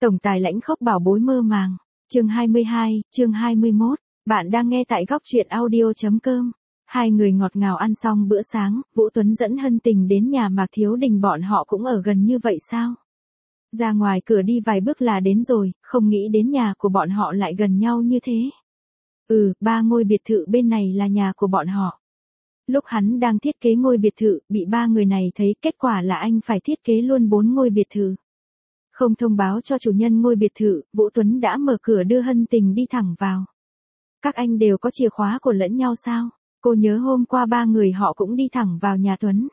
Tổng tài lãnh khốc bảo bối mơ màng. Chương 22, chương 21. Bạn đang nghe tại góc truyện audio.com. Hai người ngọt ngào ăn xong bữa sáng, Vũ Tuấn dẫn Hân Tình đến nhà Mạc Thiếu Đình, bọn họ cũng ở gần như vậy sao? Ra ngoài cửa đi vài bước là đến rồi, không nghĩ đến nhà của bọn họ lại gần nhau như thế. 3 ngôi biệt thự bên này là nhà của bọn họ. Lúc hắn đang thiết kế ngôi biệt thự, bị ba người này thấy, kết quả là anh phải thiết kế luôn 4 ngôi biệt thự. Không thông báo cho chủ nhân ngôi biệt thự, Vũ Tuấn đã mở cửa đưa Hân Tình đi thẳng vào. Các anh đều có chìa khóa của lẫn nhau sao? Cô nhớ hôm qua ba người họ cũng đi thẳng vào nhà Tuấn.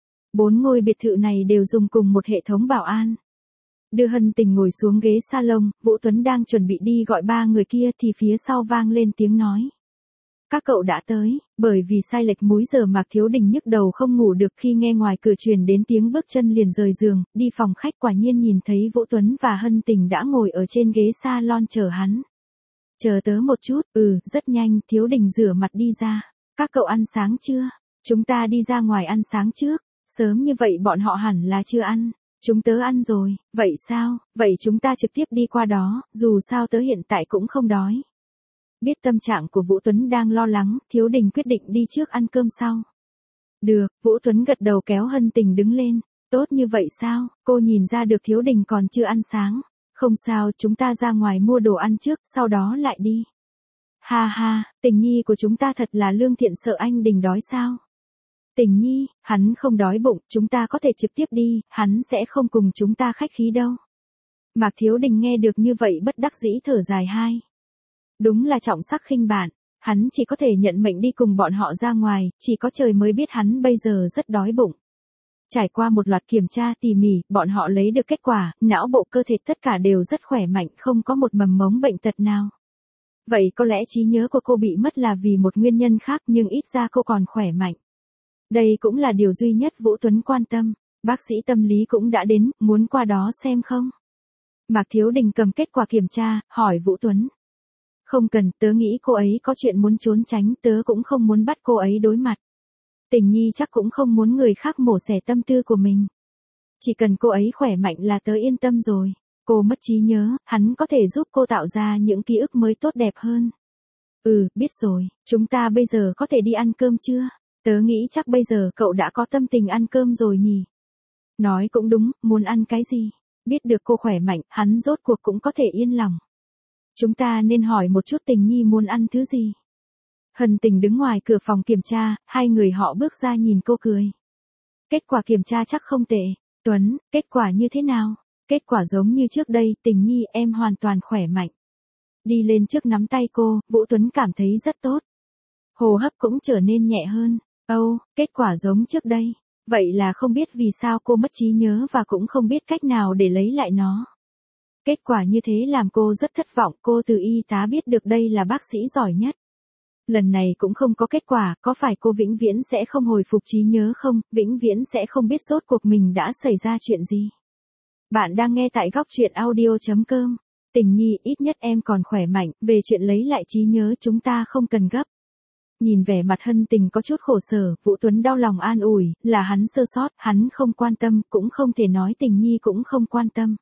4 ngôi biệt thự này đều dùng cùng một hệ thống bảo an. Đưa Hân Tình ngồi xuống ghế salon, Vũ Tuấn đang chuẩn bị đi gọi ba người kia thì phía sau vang lên tiếng nói. Các cậu đã tới. Bởi vì sai lệch múi giờ Mạc Thiếu Đình nhức đầu không ngủ được, khi nghe ngoài cửa truyền đến tiếng bước chân liền rời giường, đi phòng khách, quả nhiên nhìn thấy Vũ Tuấn và Hân Tình đã ngồi ở trên ghế salon chờ hắn. Chờ tớ một chút. Rất nhanh. Thiếu Đình rửa mặt đi ra. Các cậu ăn sáng chưa? Chúng ta đi ra ngoài ăn sáng trước. Sớm như vậy bọn họ hẳn là chưa ăn. Chúng tớ ăn rồi. Vậy sao? Vậy chúng ta trực tiếp đi qua đó, dù sao tớ hiện tại cũng không đói. Biết tâm trạng của Vũ Tuấn đang lo lắng, Thiếu Đình quyết định đi trước ăn cơm sau. Được. Vũ Tuấn gật đầu kéo Hân Tình đứng lên. Tốt như vậy sao? Cô nhìn ra được Thiếu Đình còn chưa ăn sáng. Không sao, chúng ta ra ngoài mua đồ ăn trước, sau đó lại đi. Ha ha, Tình Nhi của chúng ta thật là lương thiện, sợ anh Đình đói sao? Tình Nhi, hắn không đói bụng, chúng ta có thể trực tiếp đi, hắn sẽ không cùng chúng ta khách khí đâu. Mạc Thiếu Đình nghe được như vậy bất đắc dĩ thở dài hai. Đúng là trọng sắc khinh bạn, hắn chỉ có thể nhận mệnh đi cùng bọn họ ra ngoài, chỉ có trời mới biết hắn bây giờ rất đói bụng. Trải qua một loạt kiểm tra tỉ mỉ, bọn họ lấy được kết quả, não bộ cơ thể tất cả đều rất khỏe mạnh, không có một mầm mống bệnh tật nào. Vậy có lẽ trí nhớ của cô bị mất là vì một nguyên nhân khác, nhưng ít ra cô còn khỏe mạnh. Đây cũng là điều duy nhất Vũ Tuấn quan tâm. Bác sĩ tâm lý cũng đã đến, muốn qua đó xem không? Mạc Thiếu Đình cầm kết quả kiểm tra, hỏi Vũ Tuấn. Không cần, tớ nghĩ cô ấy có chuyện muốn trốn tránh, tớ cũng không muốn bắt cô ấy đối mặt. Tình Nhi chắc cũng không muốn người khác mổ xẻ tâm tư của mình. Chỉ cần cô ấy khỏe mạnh là tớ yên tâm rồi. Cô mất trí nhớ, hắn có thể giúp cô tạo ra những ký ức mới tốt đẹp hơn. Biết rồi, chúng ta bây giờ có thể đi ăn cơm chưa? Tớ nghĩ chắc bây giờ cậu đã có tâm tình ăn cơm rồi nhỉ? Nói cũng đúng, muốn ăn cái gì? Biết được cô khỏe mạnh, hắn rốt cuộc cũng có thể yên lòng. Chúng ta nên hỏi một chút Tình Nhi muốn ăn thứ gì. Hân Tình đứng ngoài cửa phòng kiểm tra, hai người họ bước ra nhìn cô cười. Kết quả kiểm tra chắc không tệ. Tuấn, kết quả như thế nào? Kết quả giống như trước đây, Tình Nhi em hoàn toàn khỏe mạnh. Đi lên trước nắm tay cô, Vũ Tuấn cảm thấy rất tốt. Hô hấp cũng trở nên nhẹ hơn. Kết quả giống trước đây. Vậy là không biết vì sao cô mất trí nhớ và cũng không biết cách nào để lấy lại nó. Kết quả như thế làm cô rất thất vọng, cô từ y tá biết được đây là bác sĩ giỏi nhất. Lần này cũng không có kết quả, có phải cô vĩnh viễn sẽ không hồi phục trí nhớ không, vĩnh viễn sẽ không biết rốt cuộc mình đã xảy ra chuyện gì. Bạn đang nghe tại góc truyện audio.com. Tình Nhi, ít nhất em còn khỏe mạnh, về chuyện lấy lại trí nhớ chúng ta không cần gấp. Nhìn vẻ mặt Hân Tình có chút khổ sở, Vũ Tuấn đau lòng an ủi, là hắn sơ sót, hắn không quan tâm, cũng không thể nói Tình Nhi cũng không quan tâm.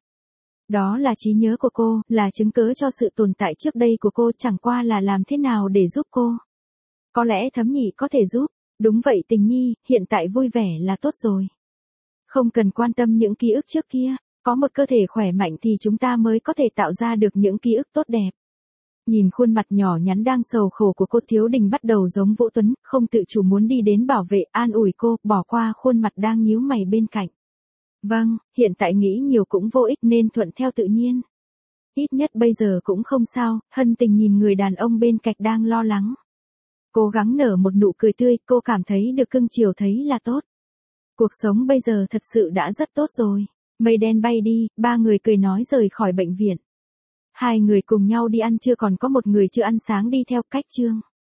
Đó là trí nhớ của cô, là chứng cớ cho sự tồn tại trước đây của cô, chẳng qua là làm thế nào để giúp cô. Có lẽ Thấm Nhị có thể giúp. Đúng vậy Tình Nhi, hiện tại vui vẻ là tốt rồi. Không cần quan tâm những ký ức trước kia, có một cơ thể khỏe mạnh thì chúng ta mới có thể tạo ra được những ký ức tốt đẹp. Nhìn khuôn mặt nhỏ nhắn đang sầu khổ của cô, Thiếu Đình bắt đầu giống Vũ Tuấn, không tự chủ muốn đi đến bảo vệ, an ủi cô, bỏ qua khuôn mặt đang nhíu mày bên cạnh. Vâng, hiện tại nghĩ nhiều cũng vô ích nên thuận theo tự nhiên. Ít nhất bây giờ cũng không sao. Hân Tình nhìn người đàn ông bên cạnh đang lo lắng. Cố gắng nở một nụ cười tươi, cô cảm thấy được cưng chiều thấy là tốt. Cuộc sống bây giờ thật sự đã rất tốt rồi. Mây đen bay đi, ba người cười nói rời khỏi bệnh viện. Hai người cùng nhau đi ăn trưa, còn có một người chưa ăn sáng đi theo. Cách chương